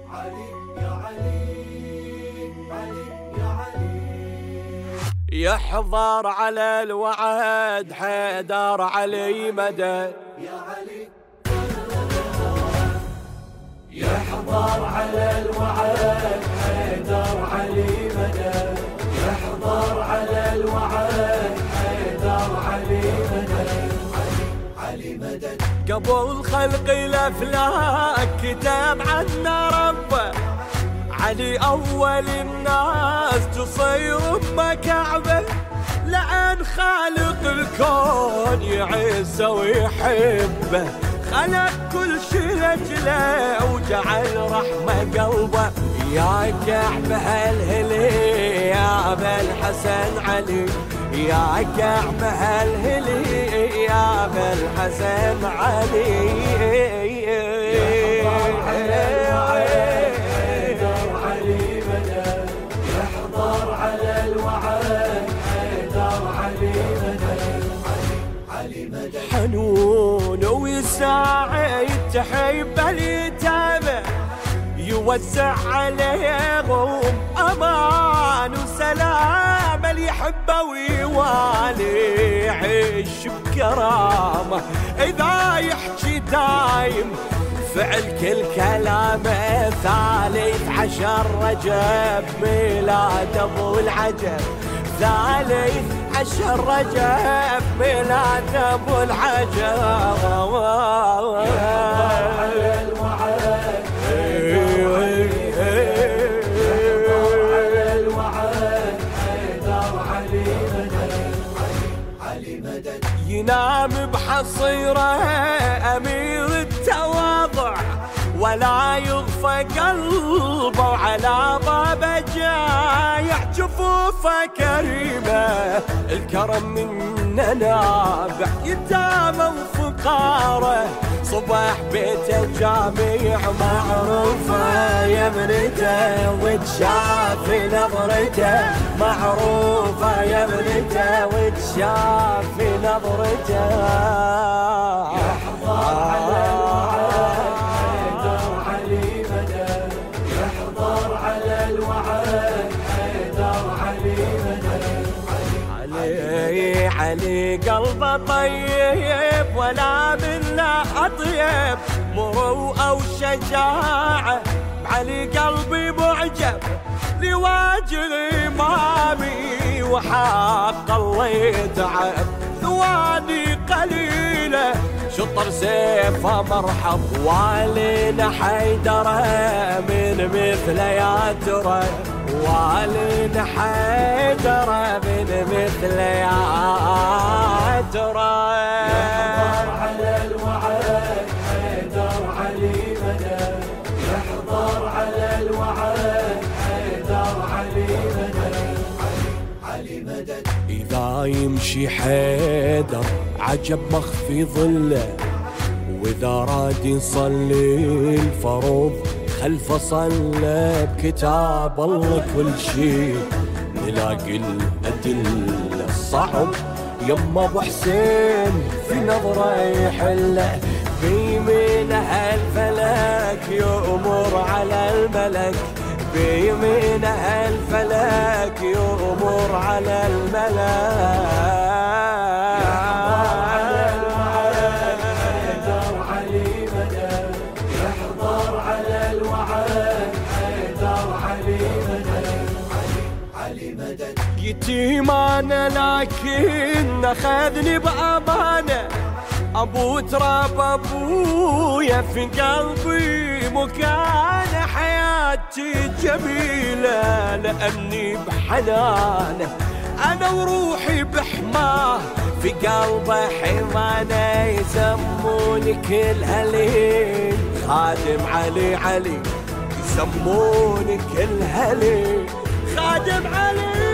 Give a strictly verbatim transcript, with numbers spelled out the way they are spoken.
يحضر على الوعد حيدر علي مدد يا علي، يحضر على الوعد حيدر علي مدد، يحضر على الوعد حيدر علي مدد، علي مدد. قبل خلق الافلاك كتاب عنا ربه، علي أول الناس تصير أمه كعبة، لأن خالق الكون يعزه ويحبه، خلق كل شي لأجله وجعل رحمة قلبه. يا كعبة هالهلي يا أبا الحسن علي، يا كعبة هالهلي يا أبا الحسن علي. حنون ويساعد تحب اليتامى، يوزع عليهم امان وسلام، اللي يحبه ويوالي يعيش بكرامه. اذا يحكي دايم فعل كل كلامه، ثالث عشر رجب ميلاد ابو العجب، ثالث عشر رجب ميلاد ابو العجب. على الوعد على الوعد حيدر علي مدد، علي مدد. ينام بحصيره امير التواضع، ولا يغفى قلبه وعلى بابه جايع، جفوفه كريمه الكرم منا نابع، يتامى وفقاره صباح بيته جامع، معروفه يمنته وتشاف نظرته، معروفه يمنته وتشاف نظرته. يحضر على الوعد حيدر علي مدد، يحضر على الوعد حيدر علي مدد، علي علي قلبه طيب ولا منه اطيب، مروءه وشجاعه علي قلبي معجب، لواجه امامي وحق الله يتعب، ثواني قليله شطر سيفه مرحب، والينا حيدره من مثله يا ترى، والينا حيدره من مثله يا ترى. يحضر على الوعد حيدر علي مدد، يحضر على الوعد حيدر علي مدد، علي مدد. إذا يمشي حيدر عجب مخفي ظله، وإذا راد يصلي الفروض خلفه صلى، بكتاب الله كل شي نلاقي الأدلة الصعب، يما ابو حسين في نظره يحله، بيمينه الفلك يؤمر على الملك، بيمينه الفلك يؤمر على الملك. حيدر علي مدد، يحضر على الوعد حيدر علي مدد، علي مدد. يتيم انا لكن اخذني بامانه، ابو تراب ابويا في قلبي مكان، حياتي جميله لاني بحنانه، انا وروحي بحماه في قلبه حمانه، يسموني كل هلي خادم علي علي، يسموني كل هلي خادم علي.